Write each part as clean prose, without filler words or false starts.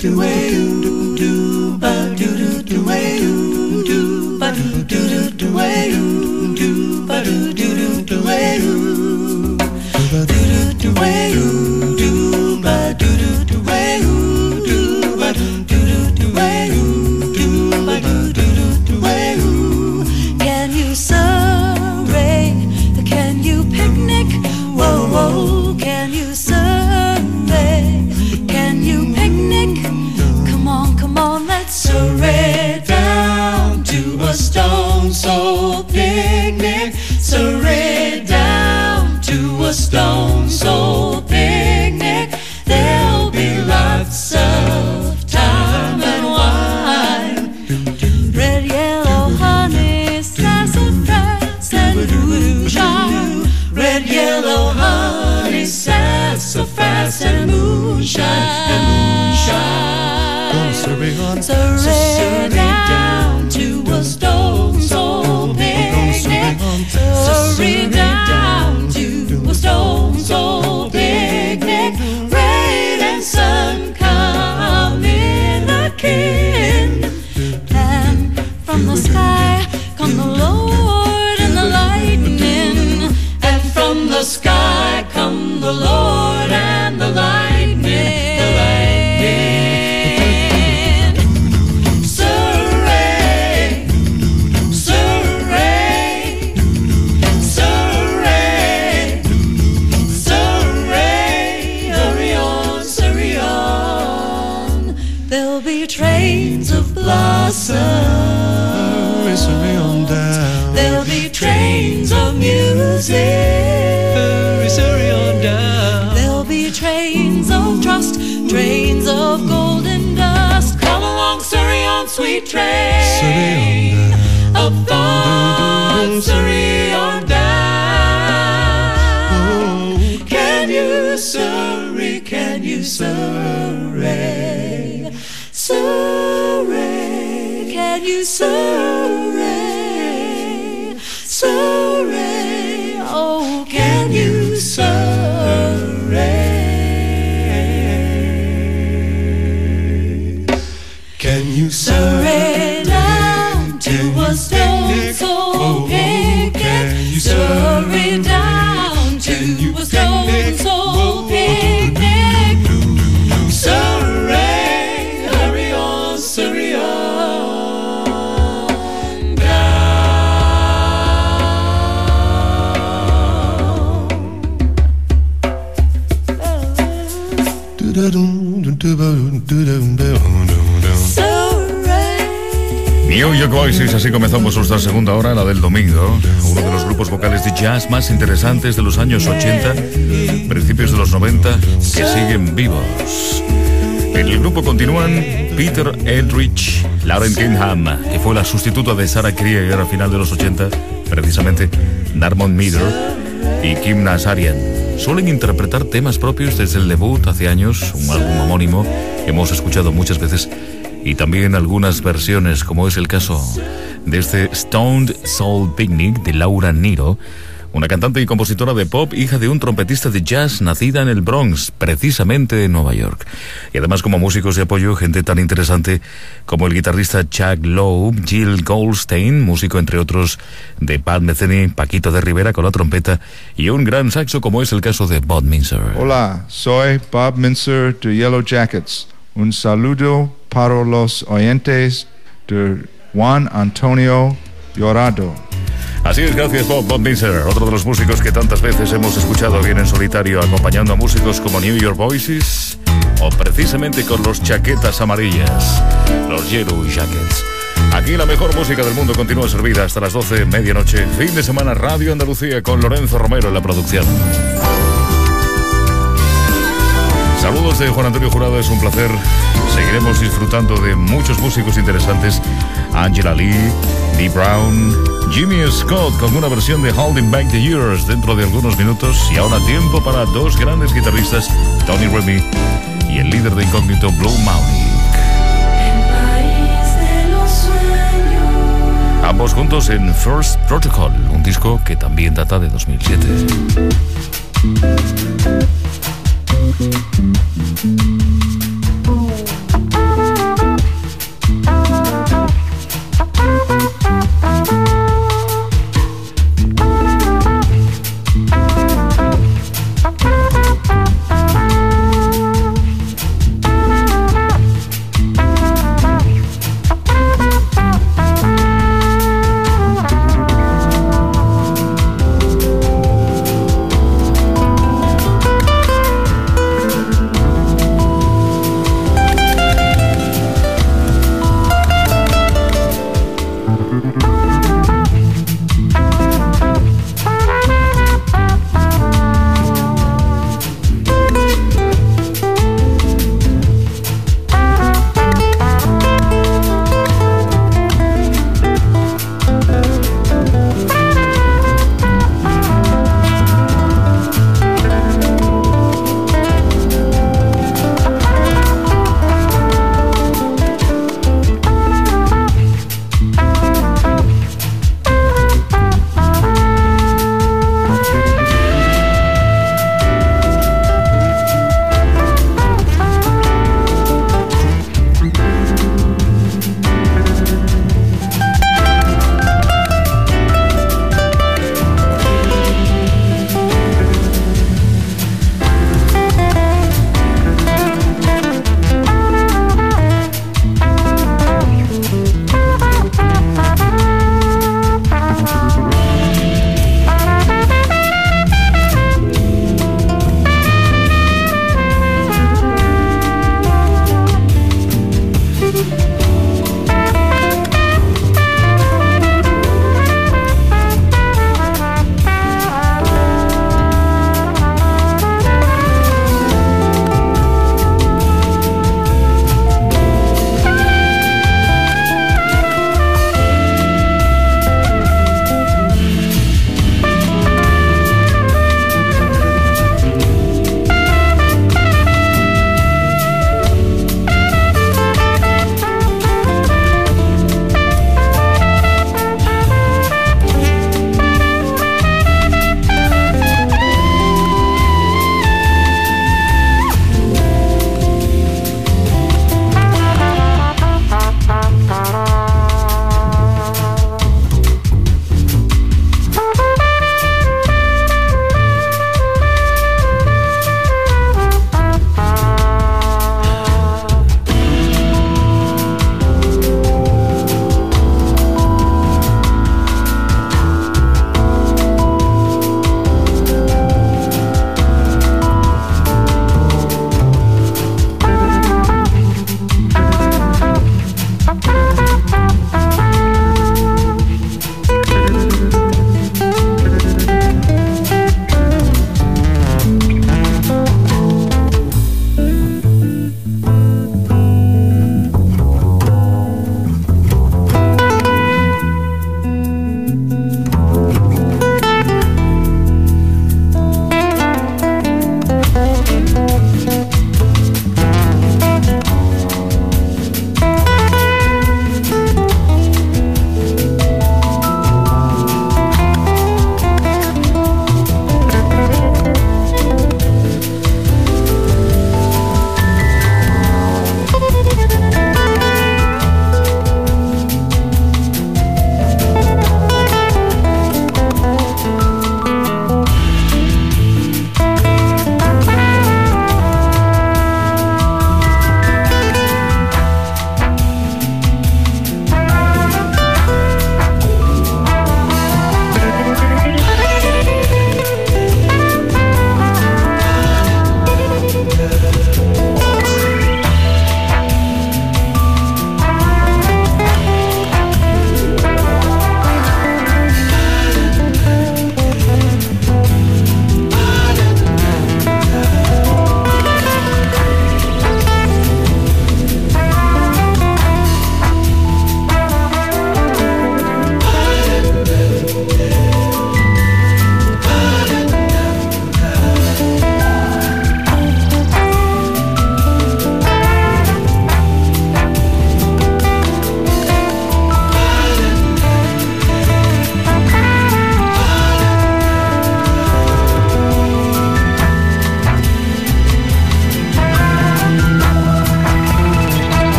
New York Voices, así comenzamos nuestra segunda hora, la del domingo. Uno de los grupos vocales de jazz más interesantes de los años 80, principios de los 90, que siguen vivos. En el grupo continúan Peter Eldridge, Lauren Kingham, que fue la sustituta de Sarah Krieger a final de los 80, precisamente Darmon Meader y Kim Nazarian. Suelen interpretar temas propios desde el debut hace años, un álbum homónimo que hemos escuchado muchas veces, y también algunas versiones, como es el caso de este Stoned Soul Picnic de Laura Nyro, una cantante y compositora de pop, hija de un trompetista de jazz nacida en el Bronx, precisamente en Nueva York. Y además, como músicos de apoyo, gente tan interesante como el guitarrista Chuck Loeb, Jill Goldstein, músico entre otros de Pat Metheny, Paquito de Rivera con la trompeta, y un gran saxo como es el caso de Bob Mintzer. Hola, soy Bob Mintzer de Yellow Jackets. Un saludo para los oyentes de Juan Antonio Llorado. Así es, gracias Bob Mintzer, otro de los músicos que tantas veces hemos escuchado bien en solitario, acompañando a músicos como New York Voices o precisamente con los Chaquetas Amarillas, los Yellow Jackets. Aquí la mejor música del mundo continúa servida hasta las 12, medianoche, fin de semana, Radio Andalucía con Lorenzo Romero en la producción. Saludos de Juan Antonio Jurado, es un placer. Seguiremos disfrutando de muchos músicos interesantes. Angela Lee, Dee Brown, Jimmy Scott con una versión de Holding Back the Years dentro de algunos minutos. Y ahora tiempo para dos grandes guitarristas, Tony Remy y el líder de Incógnito, Blue Maunik. Ambos juntos en First Protocol, un disco que también data de 2007.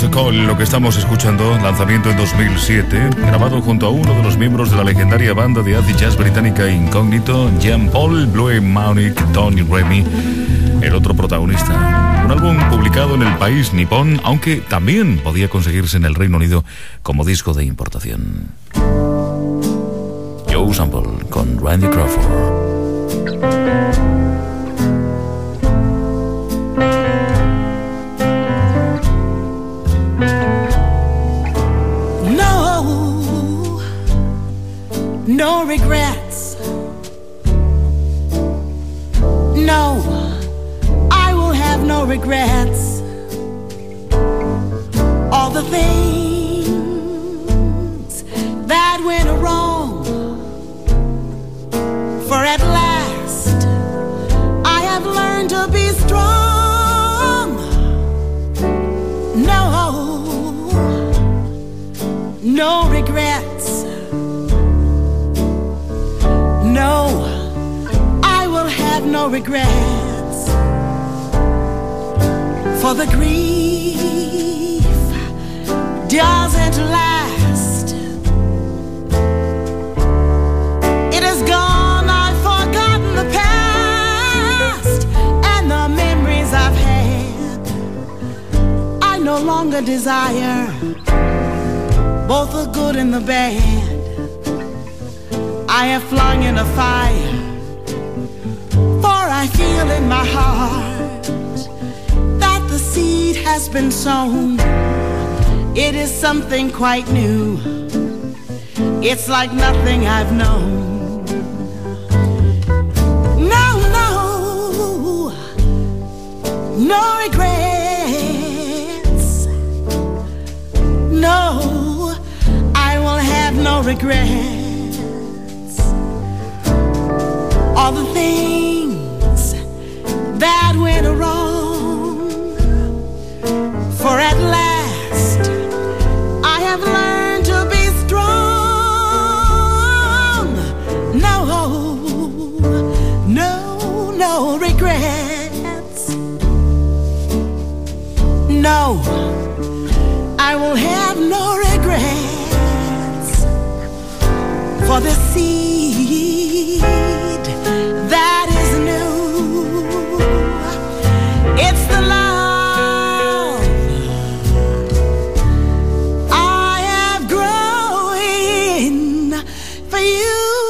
Protocol, lo que estamos escuchando, lanzamiento en 2007, grabado junto a uno de los miembros de la legendaria banda de acid jazz británica Incógnito, Jean-Paul Blue-Maunick, Tony Remy, el otro protagonista. Un álbum publicado en el país nipón, aunque también podía conseguirse en el Reino Unido como disco de importación. Joe Sample con Randy Crawford. No regrets. No, I will have no regrets. All the things that went wrong, for at last I have learned to be strong. No regrets. No, I will have no regrets, for the grief doesn't last. It is gone, I've forgotten the past, and the memories I've had I no longer desire, both the good and the bad. I have flung in a fire, for I feel in my heart that the seed has been sown. It is something quite new. It's like nothing I've known. No regrets. No, I will have no regrets. All the things that went wrong, for at last I have learned to be strong. No regrets. No, I will have no regrets, for the seed that is new, it's the love I have growing for you.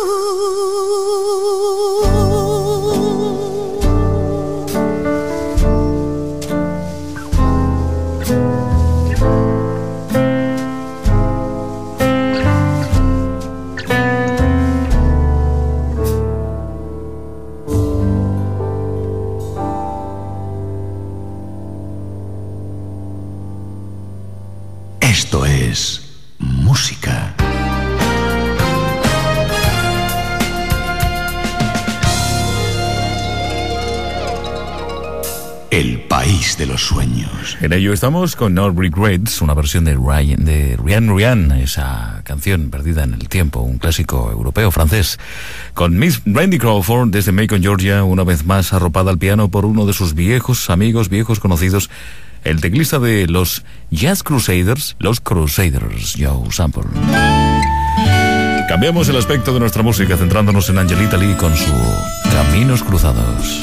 Esto es música. El país de los sueños. En ello estamos con No Regrets, una versión de Rian, esa canción perdida en el tiempo, un clásico europeo francés, con Miss Randy Crawford desde Macon, Georgia, una vez más arropada al piano por uno de sus viejos amigos, viejos conocidos, el teclista de los Jazz Crusaders, los Crusaders, Joe Sample. Cambiamos el aspecto de nuestra música, centrándonos en Angelita Lee con su Caminos Cruzados.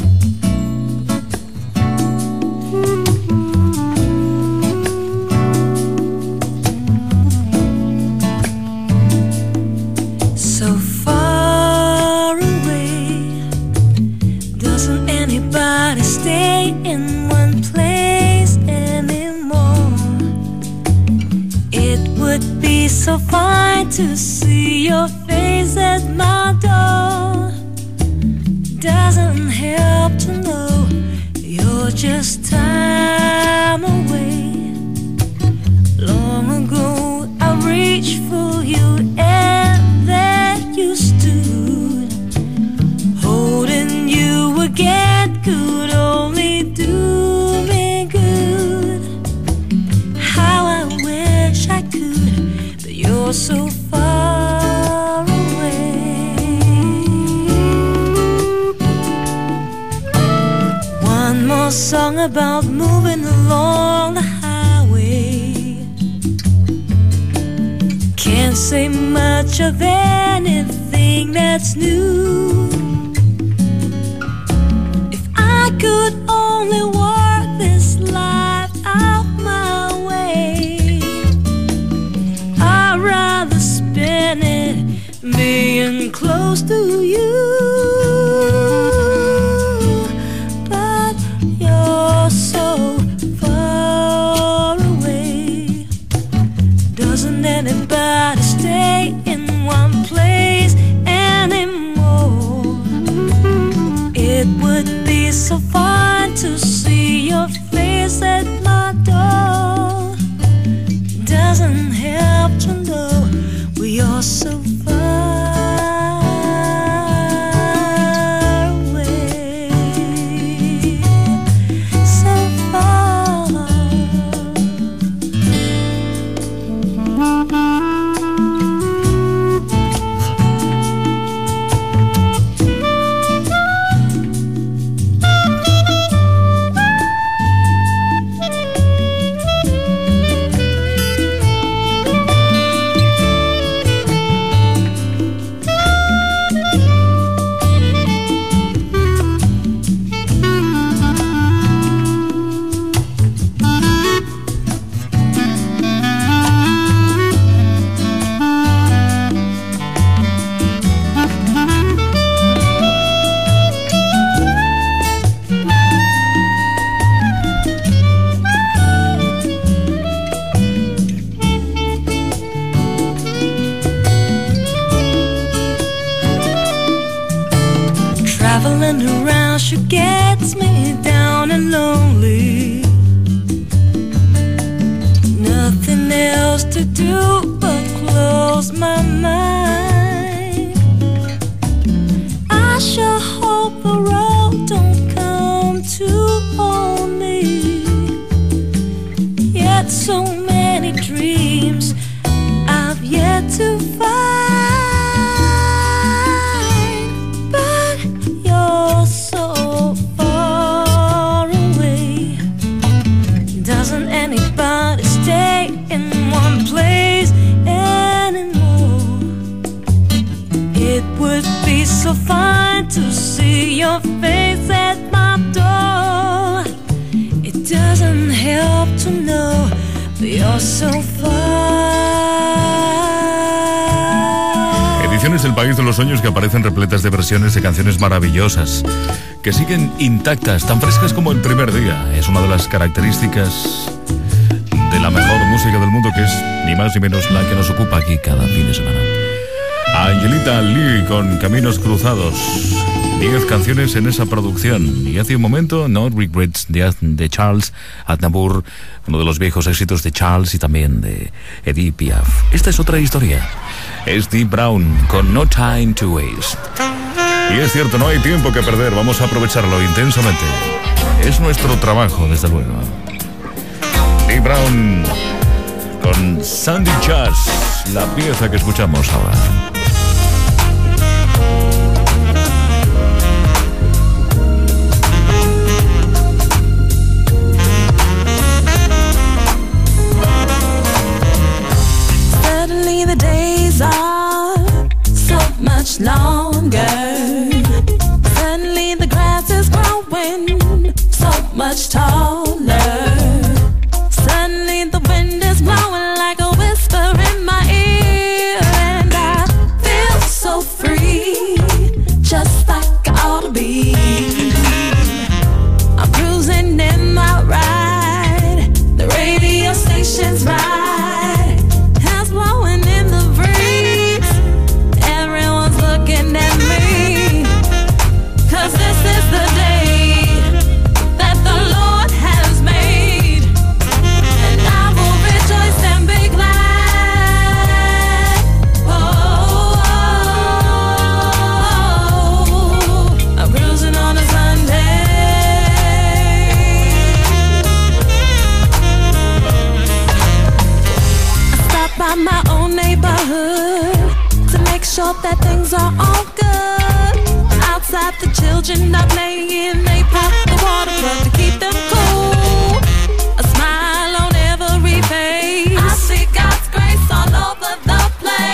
So far away, doesn't anybody stay in one place anymore? It would be so fine to see your face at my door. Doesn't help to know you're just time away. Long ago I reached for you and there you stood. Holding you again could only do me good. How I wish I could, but you're so far away. One more song about moving along the highway. can't say much of anything that's new. If I could only work this life out my way, I'd rather spend it being close to you. But you're so far away. Doesn't anybody stay in one place anymore? It would be so fun to see your face at my door. Doesn't help to know we are so far away, so far. Traveling around, she gets me down and lonely. Nothing else to do but close my mind. I sure hope the road don't come to hold me. Yet so many dreams I've yet to find. So fine to see your face at my door. It doesn't help to know you're so far. Ediciones del País de los Sueños que aparecen repletas de versiones de canciones maravillosas que siguen intactas, tan frescas como el primer día. Es una de las características de la mejor música del mundo, que es ni más ni menos la que nos ocupa aquí cada fin de semana. Angelita Lee con Caminos Cruzados. 10 canciones en esa producción. Y hace un momento, No Regrets de Charles Aznavour, uno de los viejos éxitos de Charles y también de Edith Piaf. Esta es otra historia. Es Steve Brown con No Time to Waste. Y es cierto, no hay tiempo que perder. Vamos a aprovecharlo intensamente. Es nuestro trabajo, desde luego. Steve Brown con Sandy Jazz, la pieza que escuchamos ahora. Longer. Suddenly the grass is growing so much taller. Suddenly the wind is blowing like a whisper in my ear, and I feel so free, just like I ought to be. I'm cruising in my ride, the radio station's right, hands blowing in the breeze. Everyone's looking at me, 'cause this is the day that the Lord has made, and I will rejoice and be glad. Oh, I'm cruising on a Sunday. I stop by my own neighborhood to make sure that things are all good. Outside the children are playing, they pop the water plug to keep them cool. A smile on every face, I see God's grace all over the place.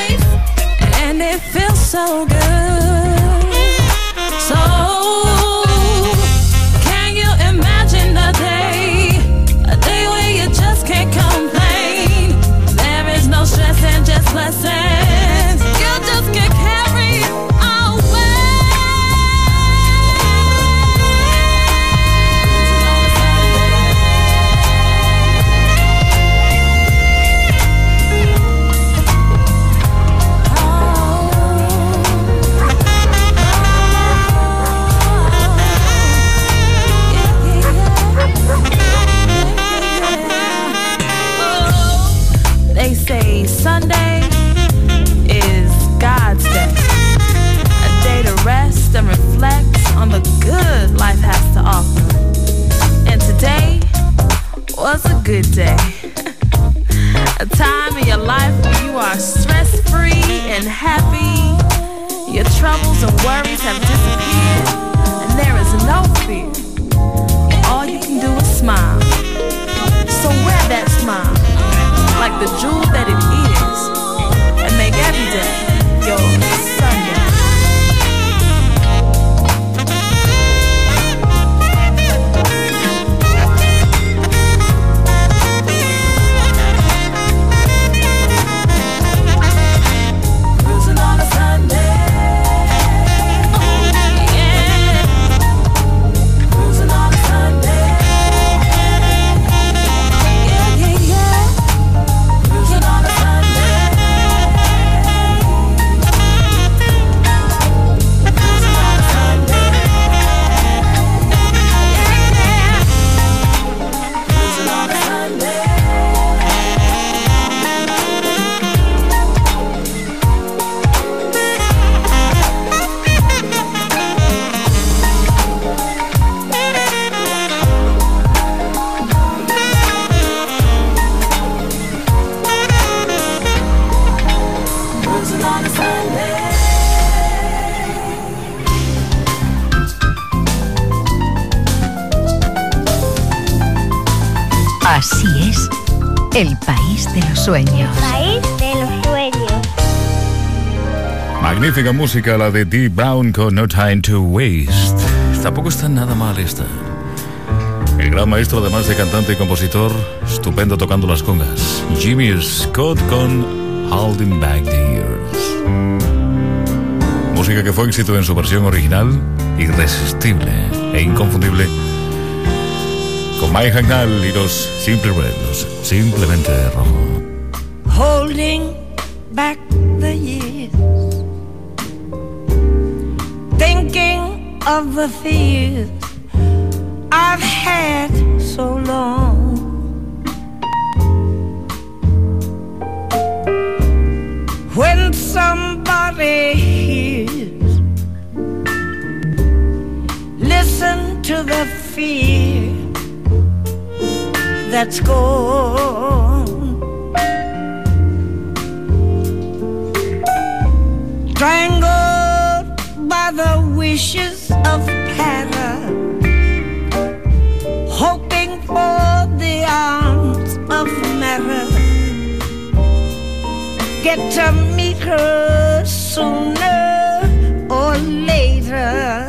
blessings. You just get carried away. They say Sunday is God's day, a day to rest and reflect on the good life has to offer. And today was a good day, a time in your life where you are stress-free and happy. Your troubles and worries have disappeared, and there is no fear. All you can do is smile. So wear that smile like the jewel that it is, and make every day your Sunday. Cruising on a Sunday, yeah. Cruising on a Sunday, yeah, yeah, yeah. Cruising on a Sunday. Cruising on a Sunday. Yeah. Cruising on a Sunday. Cruising on a Sunday. Así es, el país de los sueños. País de los sueños. Magnífica música la de Dee Brown con No Time to Waste. Tampoco está nada mal esta. El gran maestro, además de cantante y compositor, estupendo tocando las congas, Jimmy Scott con Holding Back the Years. Música que fue éxito en su versión original, irresistible e inconfundible, con Mike Hagnall y los Simply Red, los Simplemente Rojo. Holding back the years, thinking of the fears I've had so long. When somebody hears, listen to the fear that's gone. Strangled by the wishes of terror, hoping for the arms of mirror. Get to meet her sooner or later.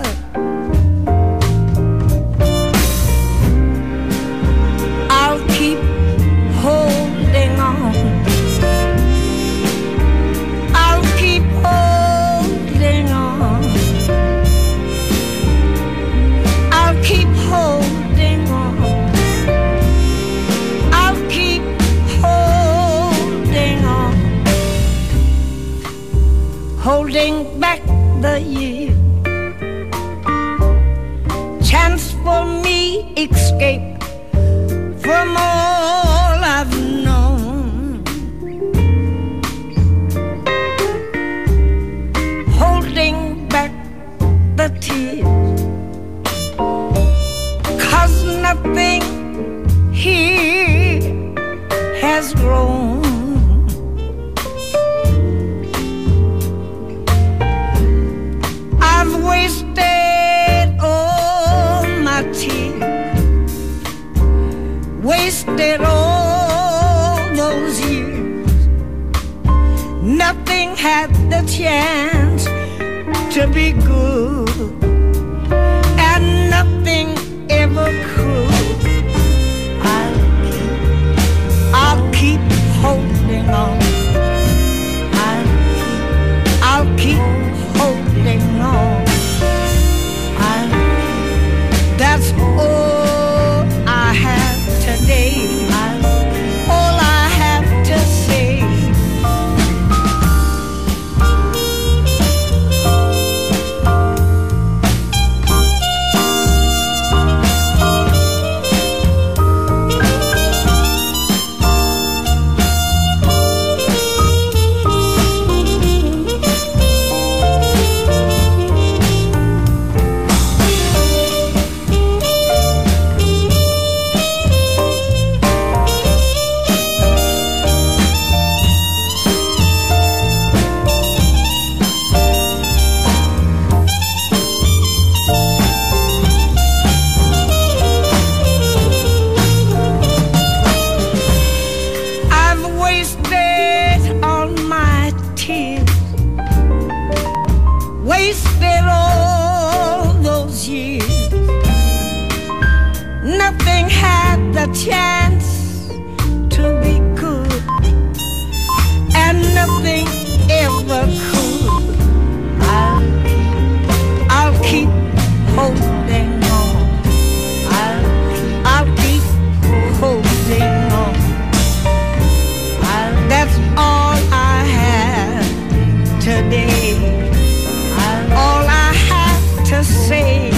I'll keep holding on. I'll keep holding on. I'll keep holding on. I'll keep holding on. Holding back the year. Chance for me escape from all I've known. Holding back the tears, 'cause nothing here has grown. I've wasted all my tears, wasted all those years. Nothing had the chance to be good, and nothing ever could. I'll keep holding on. a chance to be good, and nothing ever could. I'll keep holding on. I'll keep holding on. That's all I have today. All I have to say.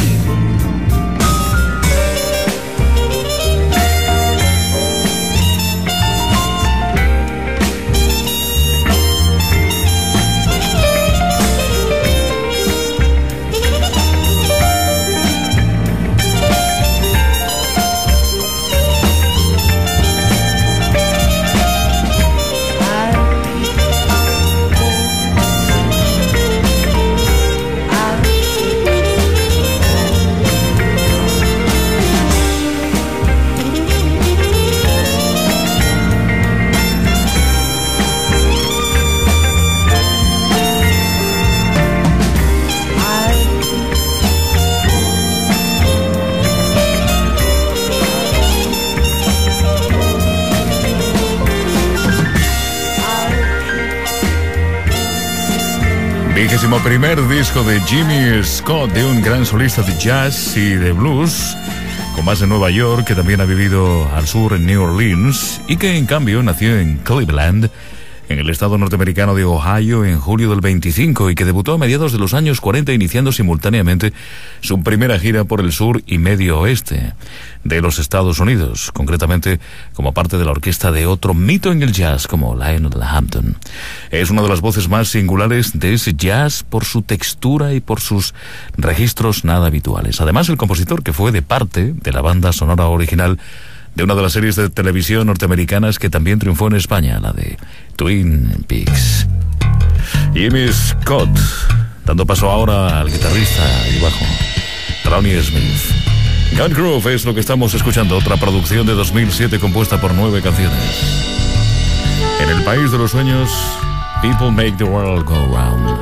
Primer disco de Jimmy Scott, de un gran solista de jazz y de blues, con base en Nueva York, que también ha vivido al sur en New Orleans y que en cambio nació en Cleveland, en el estado norteamericano de Ohio, en julio del 25, y que debutó a mediados de los años 40, iniciando simultáneamente su primera gira por el sur y medio oeste de los Estados Unidos, concretamente como parte de la orquesta de otro mito en el jazz como Lionel Hampton. Es una de las voces más singulares de ese jazz por su textura y por sus registros nada habituales. Además, el compositor que fue de parte de la banda sonora original de una de las series de televisión norteamericanas que también triunfó en España, la de Twin Peaks. Jimmy Scott, dando paso ahora al guitarrista y bajo, Ronnie Smith. Gun Groove es lo que estamos escuchando, otra producción de 2007 compuesta por 9 canciones. En el país de los sueños, People Make the World Go Round.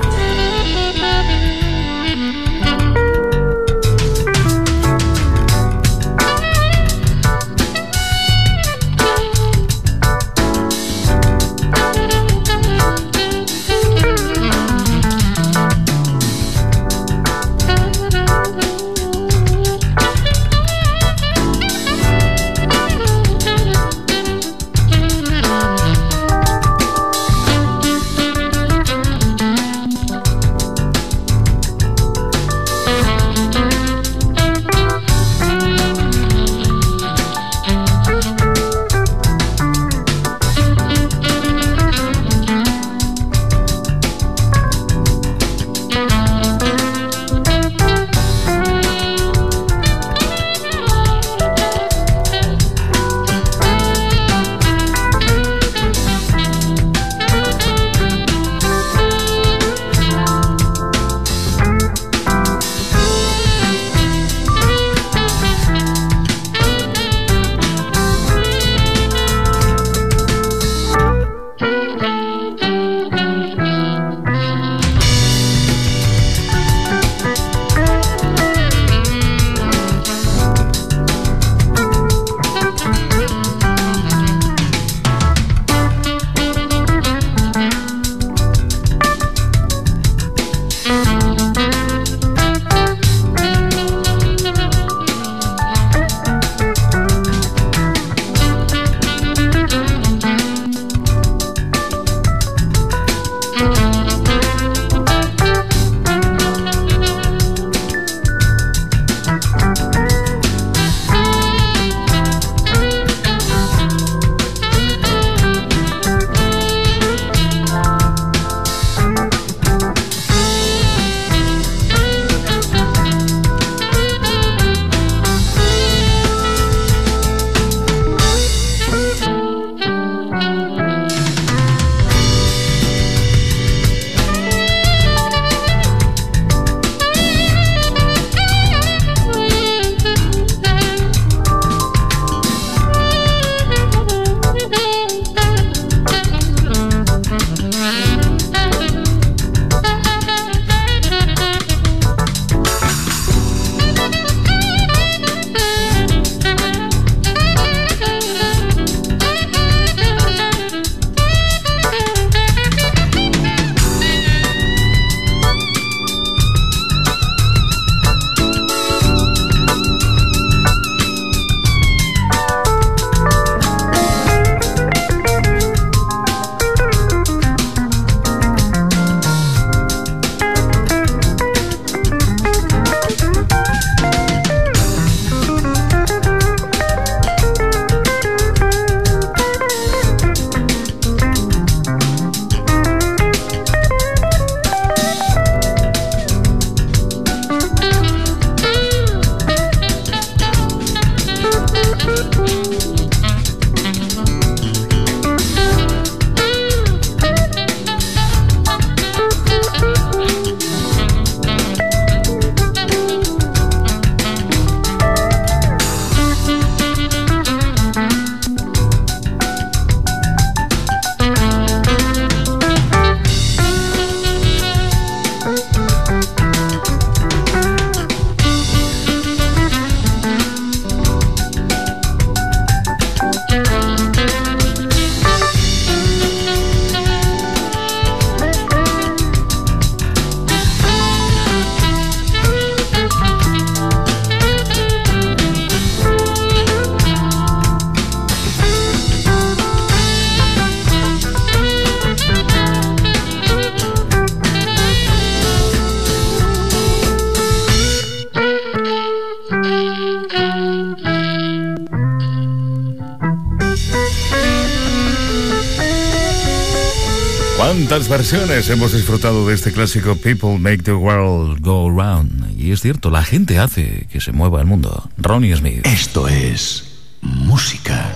¿Cuántas versiones hemos disfrutado de este clásico People Make the World Go Round? Y es cierto, la gente hace que se mueva el mundo. Ronnie Smith. Esto es música.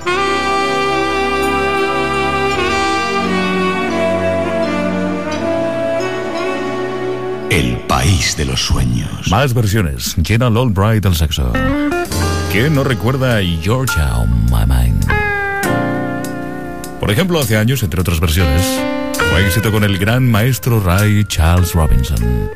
El país de los sueños. Más versiones. Gerald Albright al saxo. ¿Quién no recuerda a Georgia on My Mind? Por ejemplo, hace años, entre otras versiones, fue éxito con el gran maestro Ray Charles Robinson.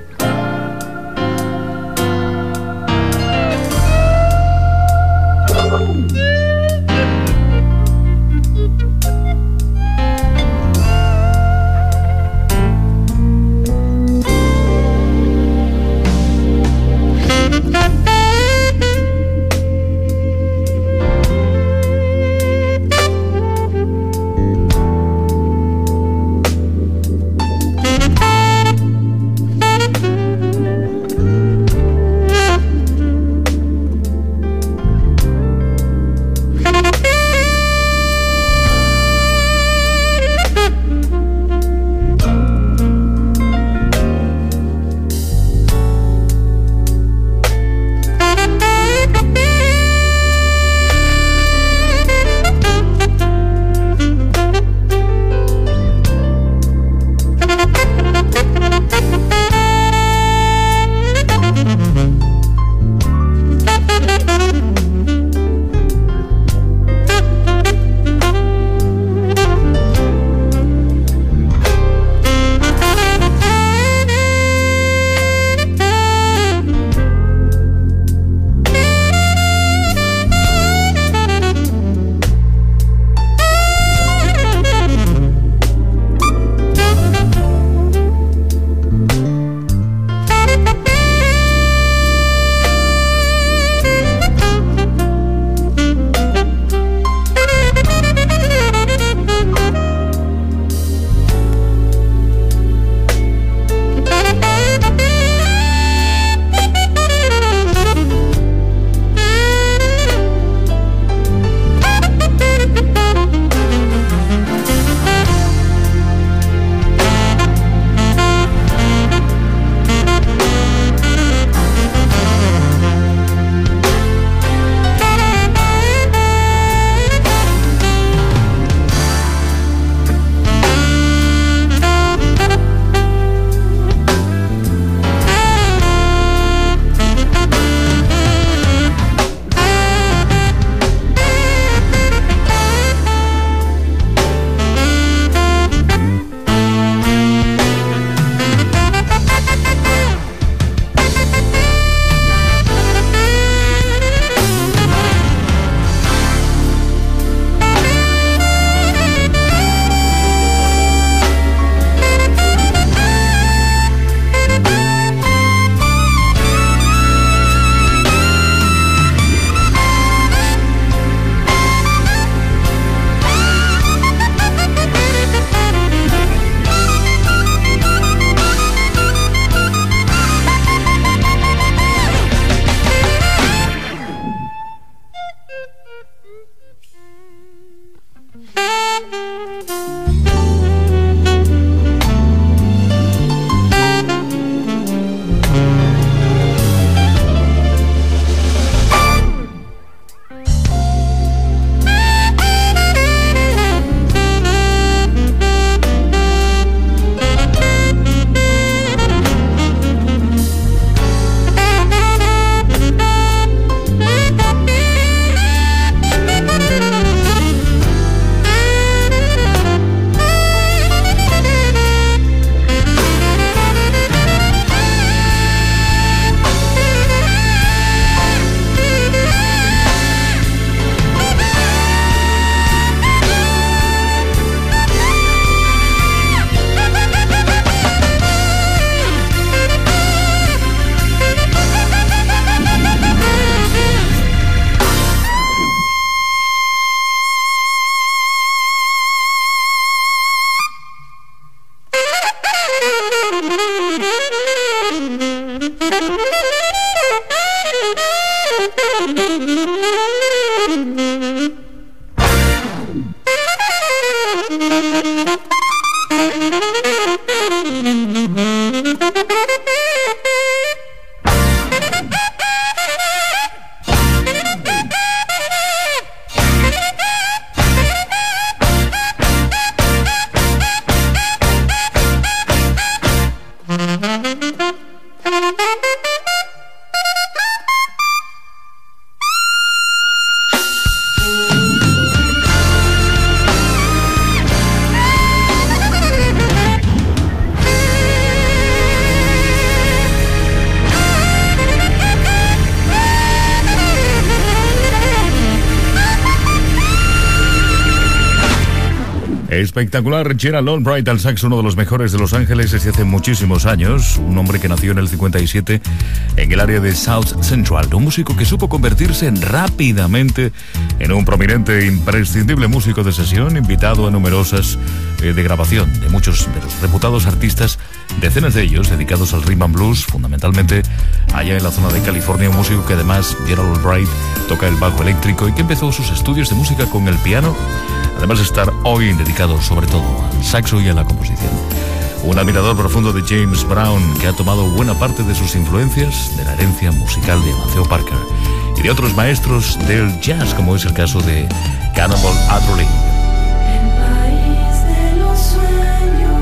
Espectacular, Gerald Albright al saxo, uno de los mejores de Los Ángeles desde hace muchísimos años. Un hombre que nació en el 57 en el área de South Central. Un músico que supo convertirse rápidamente en un prominente e imprescindible músico de sesión, invitado a numerosas de grabación de muchos de los reputados artistas, decenas de ellos dedicados al rhythm and blues, fundamentalmente allá en la zona de California. Un músico que además, Gerald Albright, toca el bajo eléctrico y que empezó sus estudios de música con el piano, además de estar hoy dedicado sobre todo al saxo y a la composición. Un admirador profundo de James Brown, que ha tomado buena parte de sus influencias de la herencia musical de Maceo Parker y de otros maestros del jazz, como es el caso de Cannonball Adderley. El país de los sueños.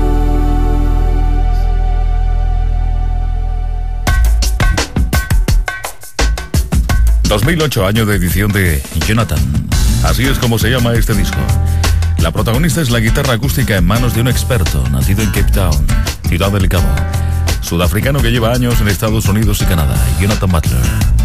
2008, año de edición de Jonathan. Así es como se llama este disco. La protagonista es la guitarra acústica en manos de un experto, nacido en Cape Town, Ciudad del Cabo, sudafricano que lleva años en Estados Unidos y Canadá, Jonathan Butler.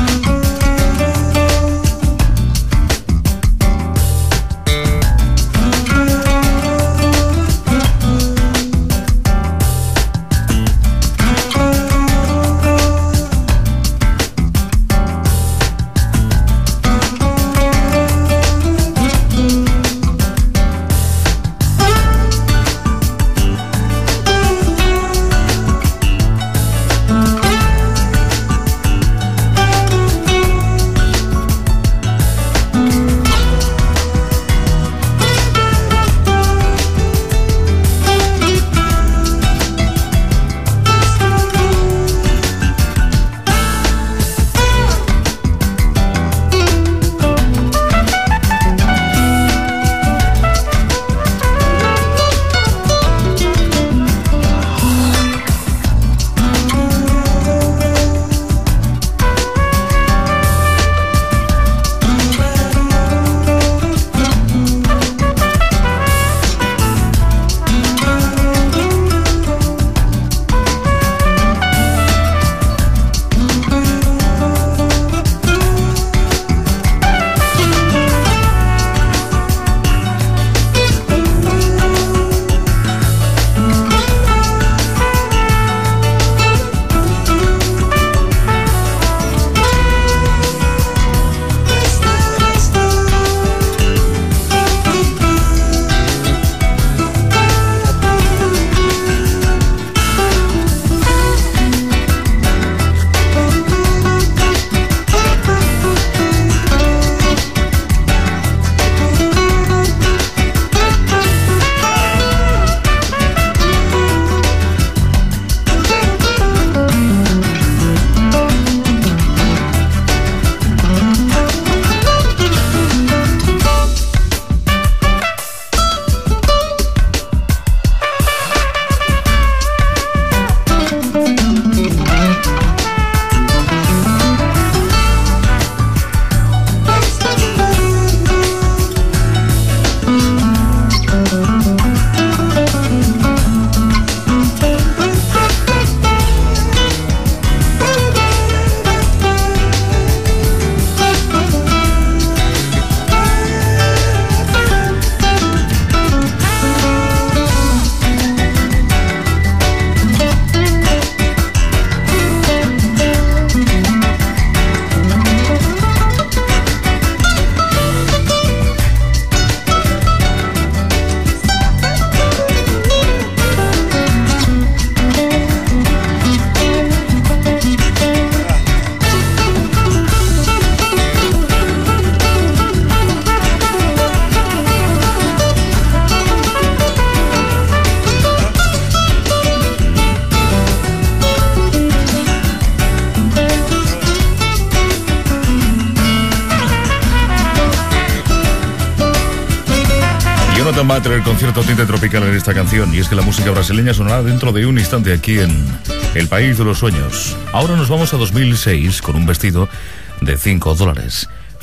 Butler, el concierto tinte tropical en esta canción, y es que la música brasileña sonará dentro de un instante aquí en El País de los Sueños. Ahora nos vamos a 2006 con un vestido de $5.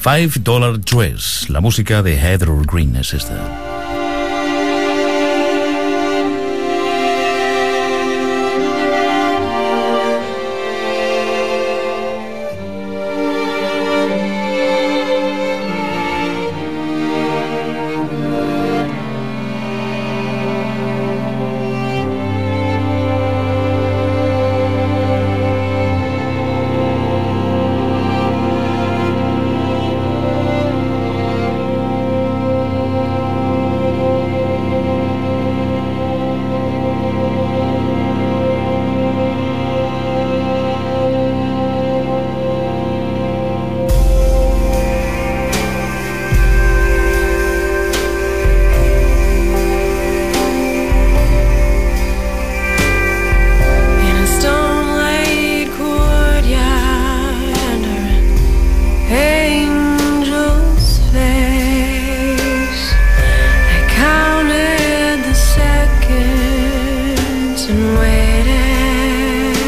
$5 Dress. La música de Heather Green es esta. and waited,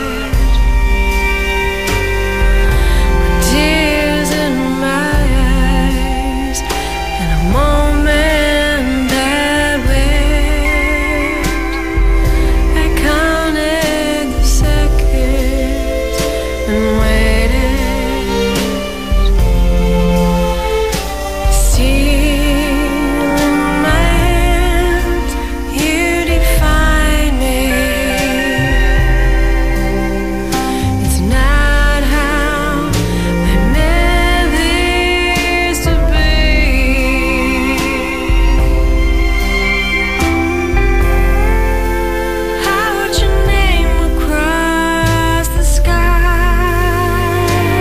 with tears in my eyes, and a moment that went. I counted the seconds and waited, still in my hands you define me. It's not how I meant this to be. I wrote your name across the sky.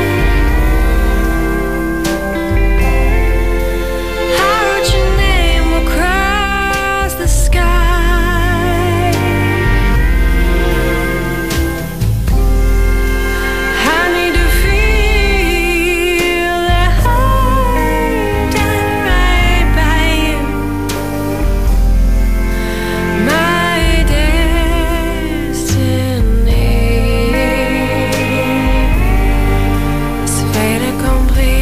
I wrote your name across the sky. I need to feel that I've done right by you. My destiny is fait accompli.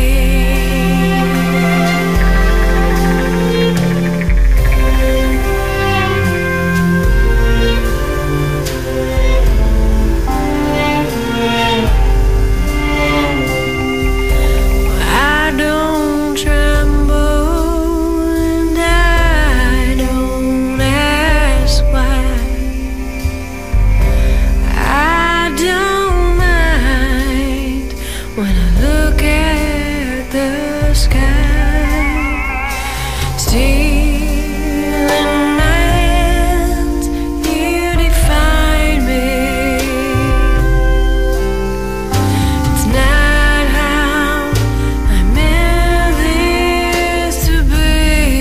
I don't tremble and I don't ask why. I don't mind when I look at the sky. Still in my hands you define me. It's not how I meant this to be.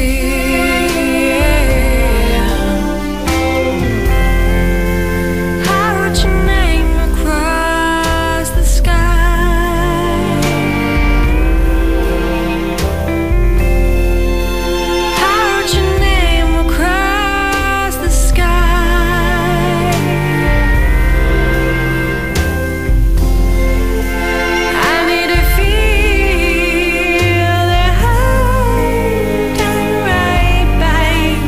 I wrote your name across the sky. I wrote your name across the sky. I need to feel that I've done right by you.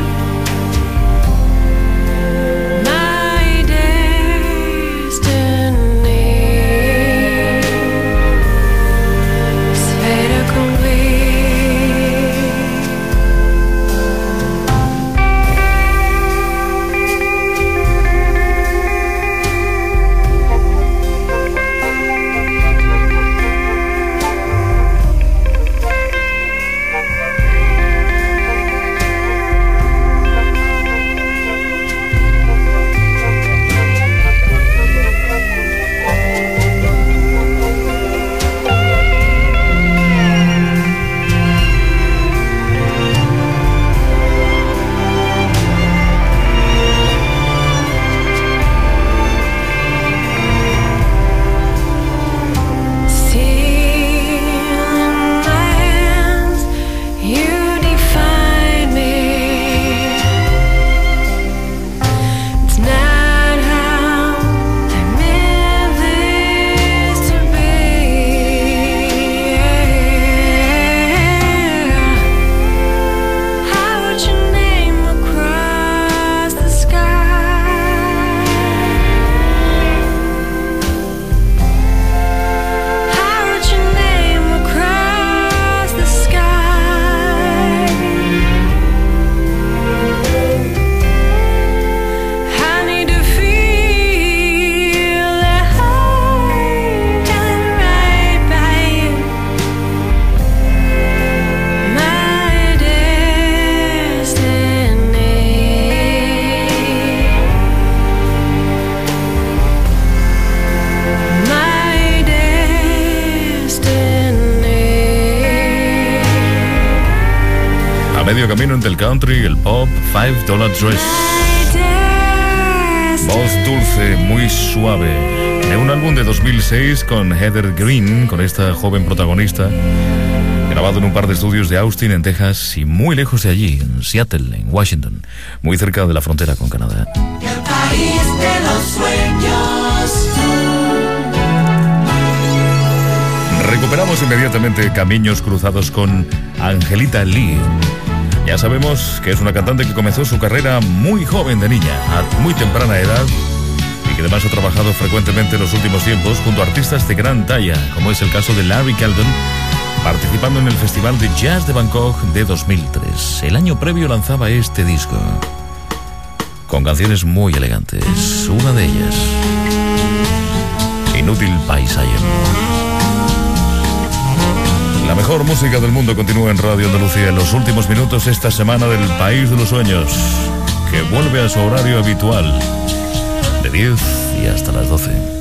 My destiny is fait accompli. Still in my hands you define me. It's not how I meant this to be. I wrote your name across the sky. I wrote your name across the sky. I need to feel that I've done right by you. My destiny. My destiny. A medio camino entre el country y el pop, $5 Dress. Voz dulce, muy suave. De un álbum de 2006 con Heather Green, con esta joven protagonista, grabado en un par de estudios de Austin, en Texas, y muy lejos de allí, en Seattle, en Washington, muy cerca de la frontera con Canadá. El país país de los sueños. Recuperamos inmediatamente Caminos Cruzados con Angelita Lee. Ya sabemos que es una cantante que comenzó su carrera muy joven de niña, a muy temprana edad, y que además ha trabajado frecuentemente en los últimos tiempos junto a artistas de gran talla, como es el caso de Larry Calden, participando en el Festival de Jazz de Bangkok de 2003. El año previo lanzaba este disco, con canciones muy elegantes. Una de ellas, Inútil Paisaje. La mejor música del mundo continúa en Radio Andalucía en los últimos minutos esta semana del País de los Sueños, que vuelve a su horario habitual, de 10 y hasta las 12.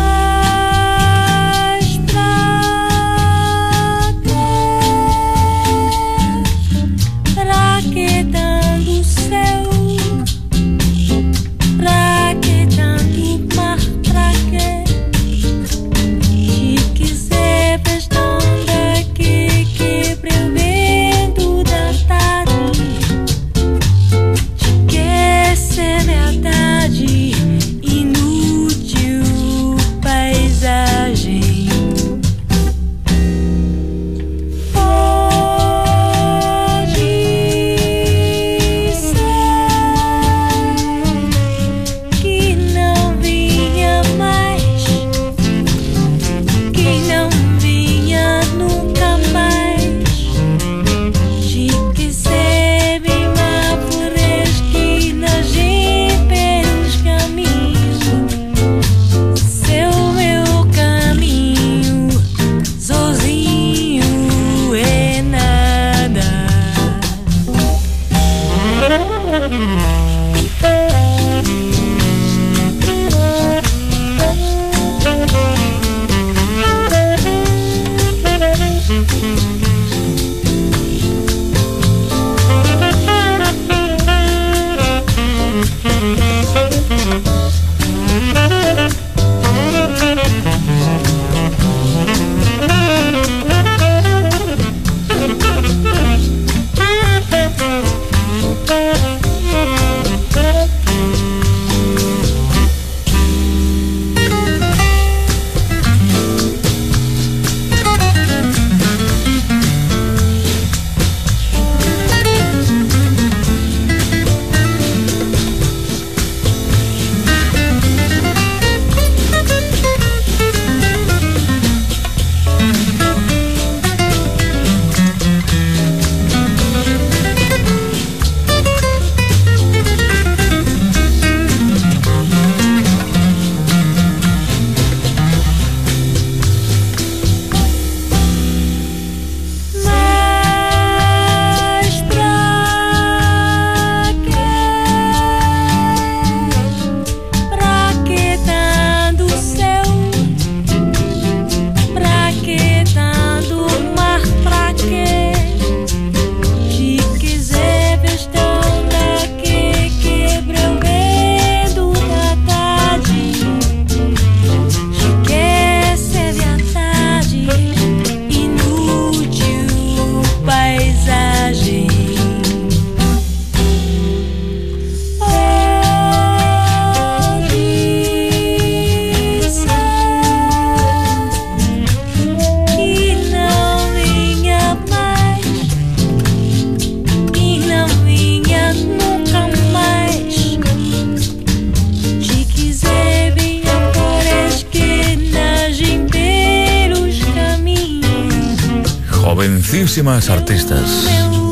Jovencísimas artistas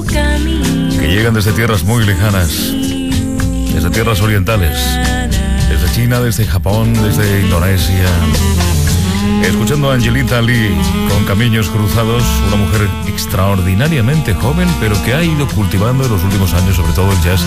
que llegan desde tierras muy lejanas, desde tierras orientales, desde China, desde Japón, desde Indonesia. Escuchando a Angelita Lee con Caminos Cruzados, una mujer extraordinariamente joven, pero que ha ido cultivando en los últimos años sobre todo el jazz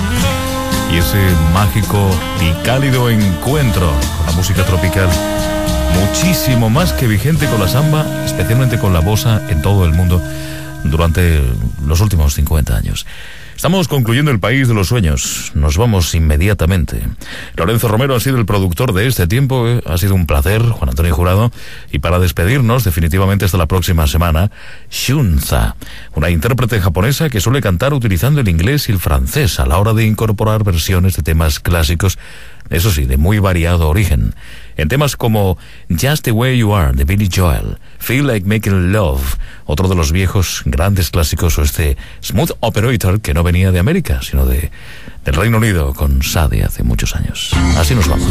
y ese mágico y cálido encuentro con la música tropical, muchísimo más que vigente con la samba, especialmente con la bossa en todo el mundo durante los últimos 50 años. Estamos concluyendo el País de los Sueños. Nos vamos inmediatamente. Lorenzo Romero ha sido el productor de este tiempo. Ha sido un placer, Juan Antonio Jurado. Y para despedirnos definitivamente hasta la próxima semana, Shunza, una intérprete japonesa que suele cantar utilizando el inglés y el francés a la hora de incorporar versiones de temas clásicos eso sí, de muy variado origen. En temas como Just the Way You Are, de Billy Joel, Feel Like Making Love, otro de los viejos grandes clásicos, o este Smooth Operator, que no venía de América, sino del Reino Unido, con Sadie hace muchos años. Así nos vamos.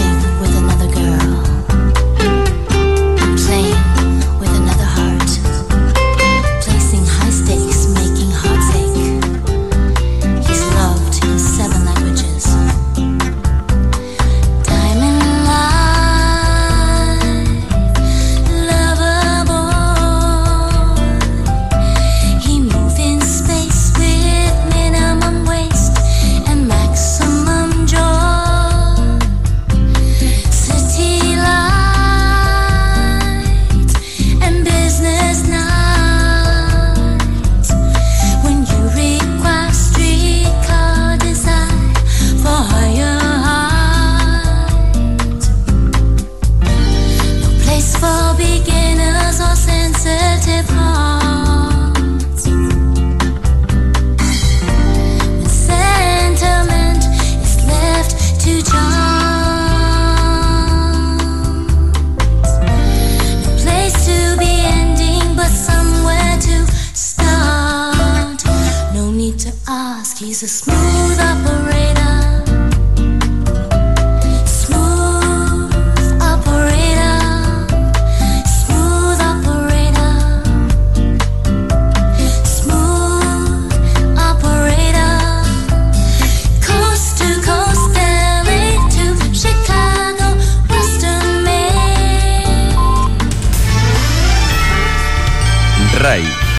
He's a smooth operator, smooth operator, smooth operator, smooth operator, coast to coast, LA to Chicago, Western Maine. RAI